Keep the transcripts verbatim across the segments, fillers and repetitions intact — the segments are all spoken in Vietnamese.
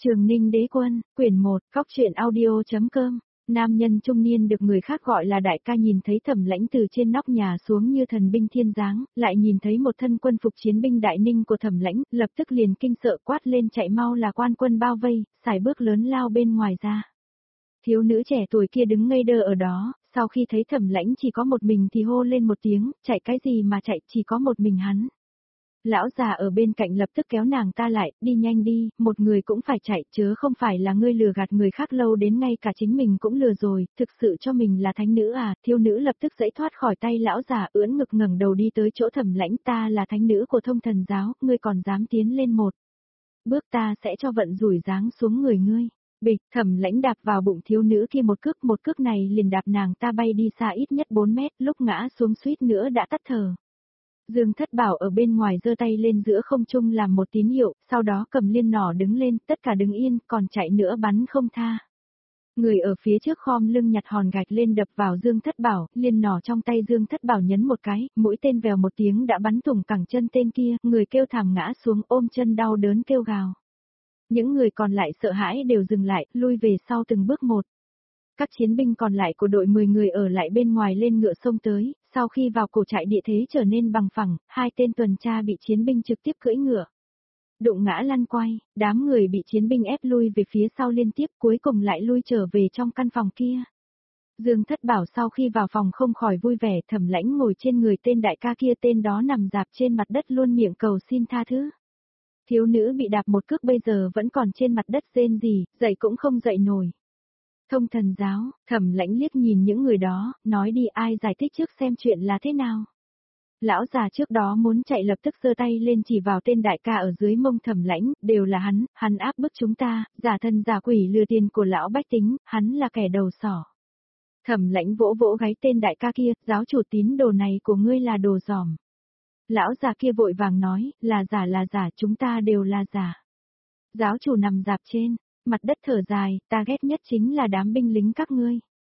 Trường Ninh Đế Quân, quyển một, Cóc truyện audio.com. Nam nhân trung niên được người khác gọi là đại ca nhìn thấy Thẩm Lãnh từ trên nóc nhà xuống như thần binh thiên giáng, lại nhìn thấy một thân quân phục chiến binh đại ninh của Thẩm Lãnh, lập tức liền kinh sợ quát lên chạy mau là quan quân bao vây, sải bước lớn lao bên ngoài ra. Thiếu nữ trẻ tuổi kia đứng ngây đơ ở đó, sau khi thấy Thẩm Lãnh chỉ có một mình thì hô lên một tiếng, chạy cái gì mà chạy, chỉ có một mình hắn. Lão già ở bên cạnh lập tức kéo nàng ta lại, đi nhanh đi, một người cũng phải chạy, chớ không phải là ngươi lừa gạt người khác lâu đến ngay cả chính mình cũng lừa rồi, thực sự cho mình là thánh nữ à, thiếu nữ lập tức giãy thoát khỏi tay lão già, ưỡn ngực ngẩng đầu đi tới chỗ Thẩm Lãnh, ta là thánh nữ của Thông Thần giáo, ngươi còn dám tiến lên một bước, ta sẽ cho vận rủi giáng xuống người ngươi. Bịch, Thẩm Lãnh đạp vào bụng thiếu nữ kia một cước, một cước này liền đạp nàng ta bay đi xa ít nhất bốn mét, lúc ngã xuống suýt nữa đã tắt thở. Dương Thất Bảo ở bên ngoài giơ tay lên giữa không trung làm một tín hiệu, sau đó cầm liên nỏ đứng lên, tất cả đứng yên, còn chạy nữa bắn không tha. Người ở phía trước khom lưng nhặt hòn gạch lên đập vào Dương Thất Bảo, liên nỏ trong tay Dương Thất Bảo nhấn một cái, mũi tên vèo một tiếng đã bắn thủng cẳng chân tên kia, người kêu thảm ngã xuống ôm chân đau đớn kêu gào. Những người còn lại sợ hãi đều dừng lại, lui về sau từng bước một. Các chiến binh còn lại của đội mười người ở lại bên ngoài lên ngựa xông tới, sau khi vào cổ trại địa thế trở nên bằng phẳng, hai tên tuần tra bị chiến binh trực tiếp cưỡi ngựa đụng ngã lăn quay, đám người bị chiến binh ép lui về phía sau liên tiếp cuối cùng lại lui trở về trong căn phòng kia. Dương Thất Bảo sau khi vào phòng không khỏi vui vẻ, Thẩm Lãnh ngồi trên người tên đại ca kia, tên đó nằm rạp trên mặt đất luôn miệng cầu xin tha thứ. Thiếu nữ bị đạp một cước bây giờ vẫn còn trên mặt đất rên rỉ, dậy cũng không dậy nổi. Thông Thần giáo, Thẩm Lãnh liếc nhìn những người đó, nói đi, ai giải thích trước xem chuyện là thế nào. Lão già trước đó muốn chạy lập tức giơ tay lên chỉ vào tên đại ca ở dưới mông Thẩm Lãnh, đều là hắn, hắn áp bức chúng ta, giả thân giả quỷ lừa tiền của lão bách tính, hắn là kẻ đầu sỏ. Thẩm Lãnh vỗ vỗ gáy tên đại ca kia, giáo chủ tín đồ này của ngươi là đồ giỏm. Lão già kia vội vàng nói, là giả là giả, chúng ta đều là giả. Giáo chủ nằm rạp trên mặt đất thở dài, ta ghét nhất chính là đám binh lính các ngươi.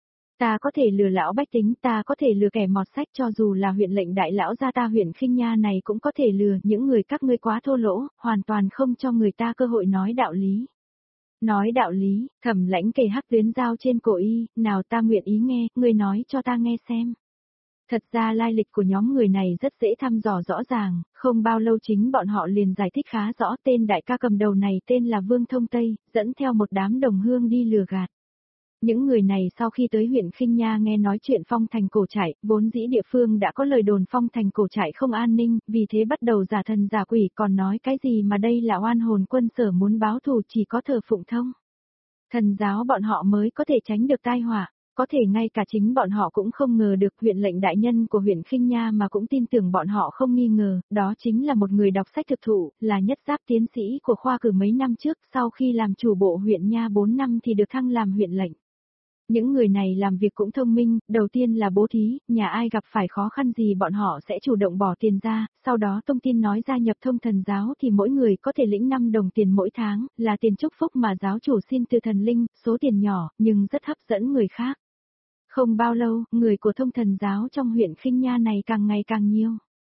Ta có thể lừa lão bách tính, ta có thể lừa kẻ mọt sách, cho dù là huyện lệnh đại lão gia ta huyện Khinh Nha này cũng có thể lừa, những người các ngươi quá thô lỗ, hoàn toàn không cho người ta cơ hội nói đạo lý. Nói đạo lý, Thẩm Lãnh kề hắc tuyến dao trên cổ y, nào ta nguyện ý nghe, ngươi nói cho ta nghe xem. Thật ra lai lịch của nhóm người này rất dễ thăm dò rõ ràng, không bao lâu chính bọn họ liền giải thích khá rõ, tên đại ca cầm đầu này tên là Vương Thông Tây, dẫn theo một đám đồng hương đi lừa gạt. Những người này sau khi tới huyện Khinh Nha nghe nói chuyện phong thành cổ trại, vốn dĩ địa phương đã có lời đồn phong thành cổ trại không an ninh, vì thế bắt đầu giả thần giả quỷ, còn nói cái gì mà đây là oan hồn quân sở muốn báo thù, chỉ có thờ phụng Thông Thần giáo bọn họ mới có thể tránh được tai họa. Có thể ngay cả chính bọn họ cũng không ngờ được, huyện lệnh đại nhân của huyện Khinh Nha mà cũng tin tưởng bọn họ không nghi ngờ, đó chính là một người đọc sách thực thụ, là nhất giáp tiến sĩ của khoa cử mấy năm trước, sau khi làm chủ bộ huyện Nha bốn năm thì được thăng làm huyện lệnh. Những người này làm việc cũng thông minh, đầu tiên là bố thí, nhà ai gặp phải khó khăn gì bọn họ sẽ chủ động bỏ tiền ra, sau đó thông tin nói gia nhập Thông Thần giáo thì mỗi người có thể lĩnh năm đồng tiền mỗi tháng, là tiền chúc phúc mà giáo chủ xin từ thần linh, số tiền nhỏ, nhưng rất hấp dẫn người khác. Không bao lâu, người của Thông Thần giáo trong huyện Khinh Nha này càng ngày càng nhiều.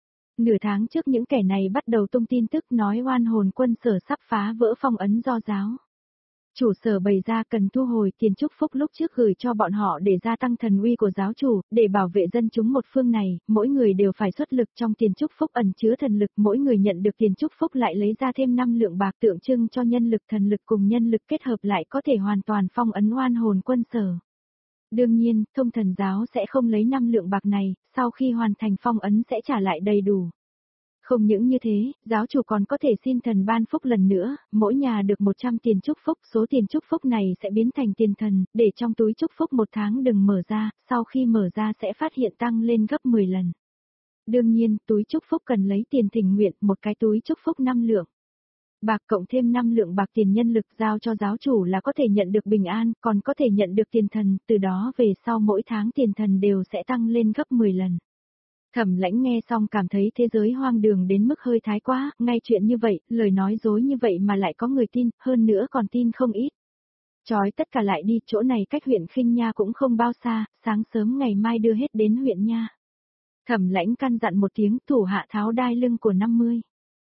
Nửa tháng trước những kẻ này bắt đầu tung tin tức nói oan hồn quân sở sắp phá vỡ phong ấn do giáo chủ sở bày ra, cần thu hồi tiền chúc phúc lúc trước gửi cho bọn họ để gia tăng thần uy của giáo chủ, để bảo vệ dân chúng một phương này, mỗi người đều phải xuất lực, trong tiền chúc phúc ẩn chứa thần lực, mỗi người nhận được tiền chúc phúc lại lấy ra thêm năm lượng bạc tượng trưng cho nhân lực, thần lực cùng nhân lực kết hợp lại có thể hoàn toàn phong ấn oan hồn quân sở. Đương nhiên, Thông Thần giáo sẽ không lấy năm lượng bạc này, sau khi hoàn thành phong ấn sẽ trả lại đầy đủ. Không những như thế, giáo chủ còn có thể xin thần ban phúc lần nữa, mỗi nhà được một trăm tiền chúc phúc, số tiền chúc phúc này sẽ biến thành tiền thần, để trong túi chúc phúc một tháng đừng mở ra, sau khi mở ra sẽ phát hiện tăng lên gấp mười lần. Đương nhiên, túi chúc phúc cần lấy tiền tình nguyện, một cái túi chúc phúc năm lượng bạc cộng thêm năm lượng bạc tiền nhân lực giao cho giáo chủ là có thể nhận được bình an, còn có thể nhận được tiền thần, từ đó về sau mỗi tháng tiền thần đều sẽ tăng lên gấp mười lần. Thẩm Lãnh nghe xong cảm thấy thế giới hoang đường đến mức hơi thái quá, ngay chuyện như vậy, lời nói dối như vậy mà lại có người tin, hơn nữa còn tin không ít. Chói tất cả lại đi, chỗ này cách huyện Khinh Nha cũng không bao xa, sáng sớm ngày mai đưa hết đến huyện Nha. Thẩm Lãnh căn dặn một tiếng, thủ hạ tháo đai lưng của năm mươi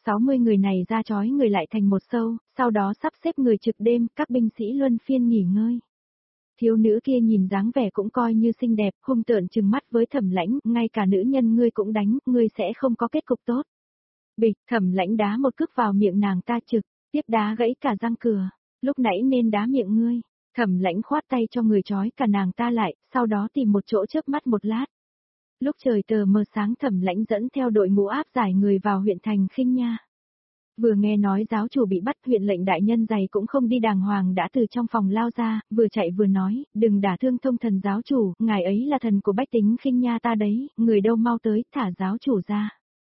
sáu mươi người này ra chói người lại thành một sâu, sau đó sắp xếp người trực đêm, các binh sĩ luân phiên nghỉ ngơi. Thiếu nữ kia nhìn dáng vẻ cũng coi như xinh đẹp, hung tợn trừng mắt với Thẩm Lãnh, ngay cả nữ nhân ngươi cũng đánh, ngươi sẽ không có kết cục tốt. Bịch, Thẩm Lãnh đá một cước vào miệng nàng ta trực, tiếp đá gãy cả răng cửa, lúc nãy nên đá miệng ngươi. Thẩm Lãnh khoát tay cho người trói cả nàng ta lại, sau đó tìm một chỗ chớp mắt một lát. Lúc trời tờ mờ sáng Thẩm Lãnh dẫn theo đội ngũ áp giải người vào huyện thành Khinh Nha. Vừa nghe nói giáo chủ bị bắt, huyện lệnh đại nhân giày cũng không đi đàng hoàng đã từ trong phòng lao ra, vừa chạy vừa nói, đừng đả thương Thông Thần giáo chủ, ngài ấy là thần của bách tính Khinh Nha ta đấy, người đâu mau tới, thả giáo chủ ra.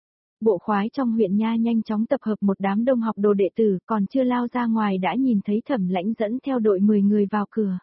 Bộ khoái trong huyện Nha nhanh chóng tập hợp một đám đông học đồ đệ tử, còn chưa lao ra ngoài đã nhìn thấy Thẩm Lãnh dẫn theo đội mười người vào cửa.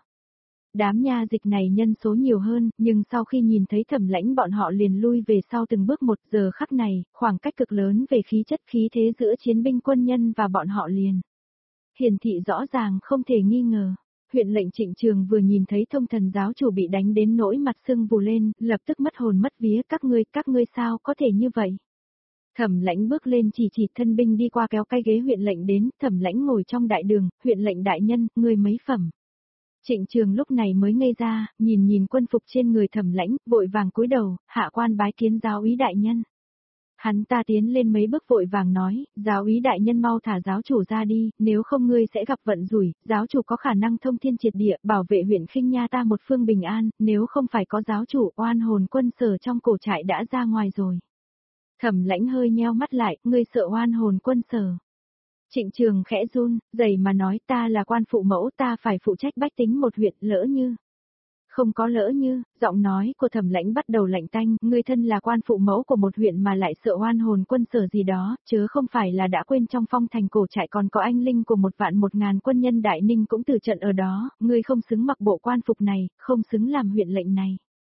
Đám nha dịch này nhân số nhiều hơn, nhưng sau khi nhìn thấy Thẩm Lãnh bọn họ liền lui về sau từng bước một. Giờ khắc này, khoảng cách cực lớn về khí chất khí thế giữa chiến binh quân nhân và bọn họ liền. Hiển thị rõ ràng không thể nghi ngờ. Huyện lệnh Trịnh Trường vừa nhìn thấy Thông Thần giáo chủ bị đánh đến nỗi mặt sưng vù lên, lập tức mất hồn mất vía, các ngươi, các ngươi sao có thể như vậy? Thẩm Lãnh bước lên chỉ chỉ thân binh đi qua kéo cái ghế huyện lệnh đến, Thẩm Lãnh ngồi trong đại đường, huyện lệnh đại nhân, ngươi mấy phẩm. Trịnh Trường lúc này mới ngây ra, nhìn nhìn quân phục trên người Thẩm Lãnh, vội vàng cúi đầu, hạ quan bái kiến giáo úy đại nhân. Hắn ta tiến lên mấy bước vội vàng nói, giáo úy đại nhân mau thả giáo chủ ra đi, nếu không ngươi sẽ gặp vận rủi, giáo chủ có khả năng thông thiên triệt địa, bảo vệ huyện Khinh Nha ta một phương bình an, nếu không phải có giáo chủ, oan hồn quân sở trong cổ trại đã ra ngoài rồi. Thẩm Lãnh hơi nheo mắt lại, ngươi sợ oan hồn quân sở. Trịnh Trường khẽ run, dày mà nói ta là quan phụ mẫu ta phải phụ trách bách tính một huyện, lỡ như. Không có lỡ như, giọng nói của Thẩm Lãnh bắt đầu lạnh tanh, ngươi thân là quan phụ mẫu của một huyện mà lại sợ oan hồn quân sở gì đó, chớ không phải là đã quên trong phong thành cổ trại còn có anh linh của một vạn một ngàn quân nhân Đại Ninh cũng từ trận ở đó, ngươi không xứng mặc bộ quan phục này, không xứng làm huyện lệnh này.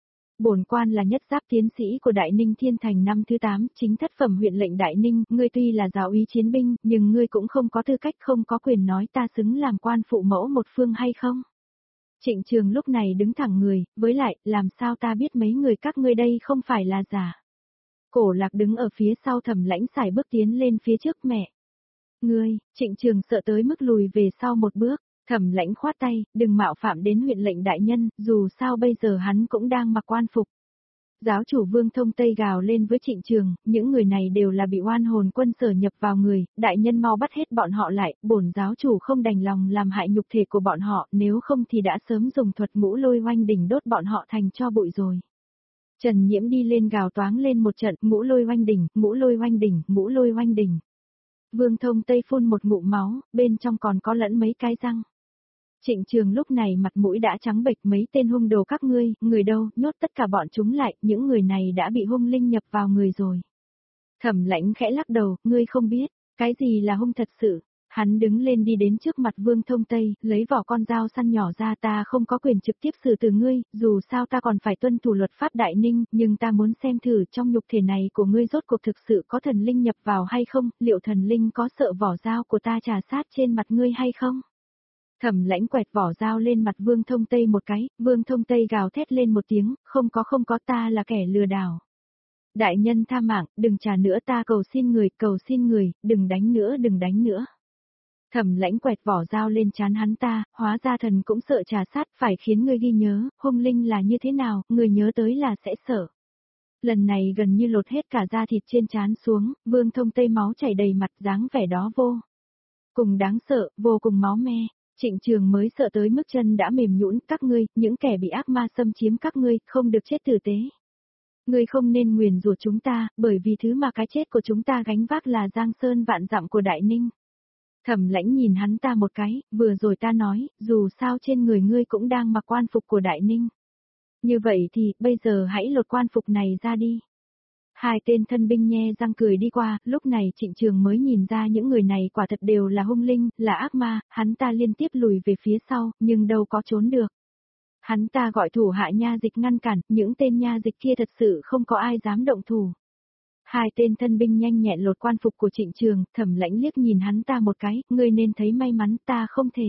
Bổn quan là nhất giáp tiến sĩ của Đại Ninh Thiên Thành năm thứ tám, chính thất phẩm huyện lệnh Đại Ninh, ngươi tuy là giáo úy chiến binh, nhưng ngươi cũng không có tư cách không có quyền nói ta xứng làm quan phụ mẫu một phương hay không. Trịnh Trường lúc này đứng thẳng người, với lại, làm sao ta biết mấy người các ngươi đây không phải là giả. Cổ Lạc đứng ở phía sau Thẩm Lãnh sải bước tiến lên phía trước mẹ. Ngươi, Trịnh Trường sợ tới mức lùi về sau một bước. Thẩm Lãnh khoát tay, đừng mạo phạm đến huyện lệnh đại nhân, dù sao bây giờ hắn cũng đang mặc quan phục. Giáo chủ Vương Thông Tây gào lên với Trịnh Trường, những người này đều là bị oan hồn quân sở nhập vào người, đại nhân mau bắt hết bọn họ lại, bổn giáo chủ không đành lòng làm hại nhục thể của bọn họ, nếu không thì đã sớm dùng thuật ngũ lôi oanh đỉnh đốt bọn họ thành tro bụi rồi. Trần Nhiễm đi lên gào toáng lên một trận, ngũ lôi oanh đỉnh, ngũ lôi oanh đỉnh, ngũ lôi oanh đỉnh. Vương Thông Tây phun một ngụm máu, bên trong còn có lẫn mấy cái răng. Trịnh Trường lúc này mặt mũi đã trắng bệch, mấy tên hung đồ các ngươi, người đâu, nhốt tất cả bọn chúng lại, những người này đã bị hung linh nhập vào người rồi. Thẩm Lãnh khẽ lắc đầu, ngươi không biết, cái gì là hung thật sự. Hắn đứng lên đi đến trước mặt Vương Thông Tây, lấy vỏ con dao săn nhỏ ra, ta không có quyền trực tiếp xử từ ngươi, dù sao ta còn phải tuân thủ luật pháp Đại Ninh, nhưng ta muốn xem thử trong nhục thể này của ngươi rốt cuộc thực sự có thần linh nhập vào hay không, liệu thần linh có sợ vỏ dao của ta trà sát trên mặt ngươi hay không? Thẩm Lãnh quẹt vỏ dao lên mặt Vương Thông Tây một cái, Vương Thông Tây gào thét lên một tiếng, không có không có ta là kẻ lừa đảo. Đại nhân tha mạng, đừng trả nữa ta cầu xin người, cầu xin người, đừng đánh nữa đừng đánh nữa. Thẩm Lãnh quẹt vỏ dao lên trán hắn ta, hóa ra thần cũng sợ trà sát, phải khiến ngươi ghi nhớ, hung linh là như thế nào, người nhớ tới là sẽ sợ. Lần này gần như lột hết cả da thịt trên trán xuống, Vương Thông Tây máu chảy đầy mặt, dáng vẻ đó vô cùng đáng sợ, vô cùng máu me. Trịnh Trường mới sợ tới mức chân đã mềm nhũn, các ngươi, những kẻ bị ác ma xâm chiếm các ngươi, không được chết tử tế. Ngươi không nên nguyền rủa chúng ta, bởi vì thứ mà cái chết của chúng ta gánh vác là giang sơn vạn dặm của Đại Ninh. Thẩm Lãnh nhìn hắn ta một cái, vừa rồi ta nói, dù sao trên người ngươi cũng đang mặc quan phục của Đại Ninh. Như vậy thì, bây giờ hãy lột quan phục này ra đi. Hai tên thân binh nhe răng cười đi qua, lúc này Trịnh Trường mới nhìn ra những người này quả thật đều là hung linh, là ác ma, hắn ta liên tiếp lùi về phía sau, nhưng đâu có trốn được. Hắn ta gọi thủ hạ nha dịch ngăn cản, những tên nha dịch kia thật sự không có ai dám động thủ. Hai tên thân binh nhanh nhẹn lột quan phục của Trịnh Trường, Thẩm Lãnh liếc nhìn hắn ta một cái, ngươi nên thấy may mắn, ta không thể.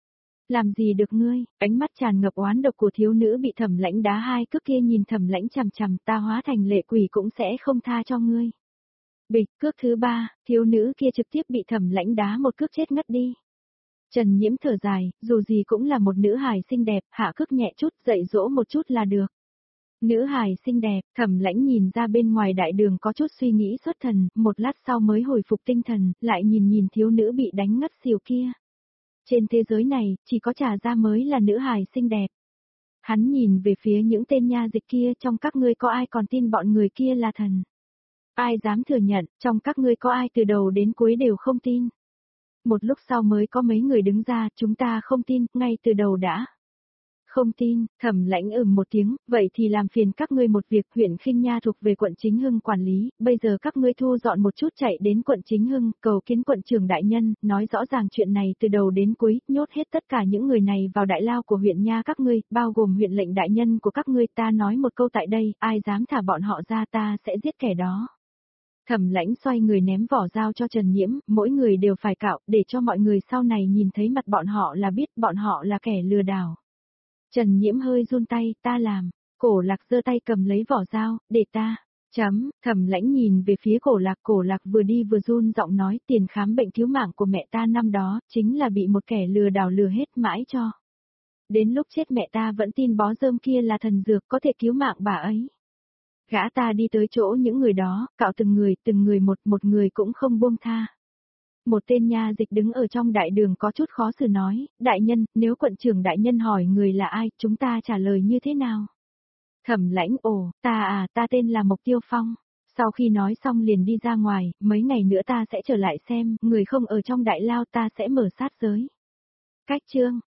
Làm gì được ngươi, ánh mắt tràn ngập oán độc của thiếu nữ bị Thẩm Lãnh đá hai cước kia nhìn Thẩm Lãnh chằm chằm, ta hóa thành lệ quỷ cũng sẽ không tha cho ngươi. Bịch, cước thứ ba, thiếu nữ kia trực tiếp bị Thẩm Lãnh đá một cước chết ngất đi. Trần Nhiễm thở dài, dù gì cũng là một nữ hài xinh đẹp, hạ cước nhẹ chút, dạy dỗ một chút là được. Nữ hài xinh đẹp, Thẩm Lãnh nhìn ra bên ngoài đại đường có chút suy nghĩ xuất thần, một lát sau mới hồi phục tinh thần, lại nhìn nhìn thiếu nữ bị đánh ngất xỉu kia. Trên thế giới này, chỉ có Trà Gia mới là nữ hài xinh đẹp. Hắn nhìn về phía những tên nha dịch kia, trong các ngươi có ai còn tin bọn người kia là thần? Ai dám thừa nhận, trong các ngươi có ai từ đầu đến cuối đều không tin? Một lúc sau mới có mấy người đứng ra, chúng ta không tin, ngay từ đầu đã. Không tin, Thẩm Lãnh ừm một tiếng, vậy thì làm phiền các ngươi một việc, huyện Khinh Nha thuộc về quận Chính Hưng quản lý, bây giờ các ngươi thu dọn một chút chạy đến quận Chính Hưng, cầu kiến quận trưởng đại nhân, nói rõ ràng chuyện này từ đầu đến cuối, nhốt hết tất cả những người này vào đại lao của huyện Nha các ngươi, bao gồm huyện lệnh đại nhân của các ngươi, ta nói một câu tại đây, ai dám thả bọn họ ra ta sẽ giết kẻ đó. Thẩm Lãnh xoay người ném vỏ dao cho Trần Nhiễm, mỗi người đều phải cạo, để cho mọi người sau này nhìn thấy mặt bọn họ là biết bọn họ là kẻ lừa đảo. Trần Nhiễm hơi run tay, ta làm. Cổ Lạc giơ tay cầm lấy vỏ dao, để ta. Chấm, Thẩm Lãnh nhìn về phía Cổ Lạc, Cổ Lạc vừa đi vừa run giọng nói, tiền khám bệnh cứu mạng của mẹ ta năm đó, chính là bị một kẻ lừa đảo lừa hết mãi cho. Đến lúc chết mẹ ta vẫn tin bó rơm kia là thần dược có thể cứu mạng bà ấy. Gã ta đi tới chỗ những người đó, cạo từng người, từng người một, một người cũng không buông tha. Một tên nha dịch đứng ở trong đại đường có chút khó xử nói, đại nhân, nếu quận trưởng đại nhân hỏi người là ai, chúng ta trả lời như thế nào? Thẩm Lãnh, ồ, ta à, ta tên là Mộc Tiêu Phong. Sau khi nói xong liền đi ra ngoài, mấy ngày nữa ta sẽ trở lại xem, người không ở trong đại lao ta sẽ mở sát giới. Cách chương.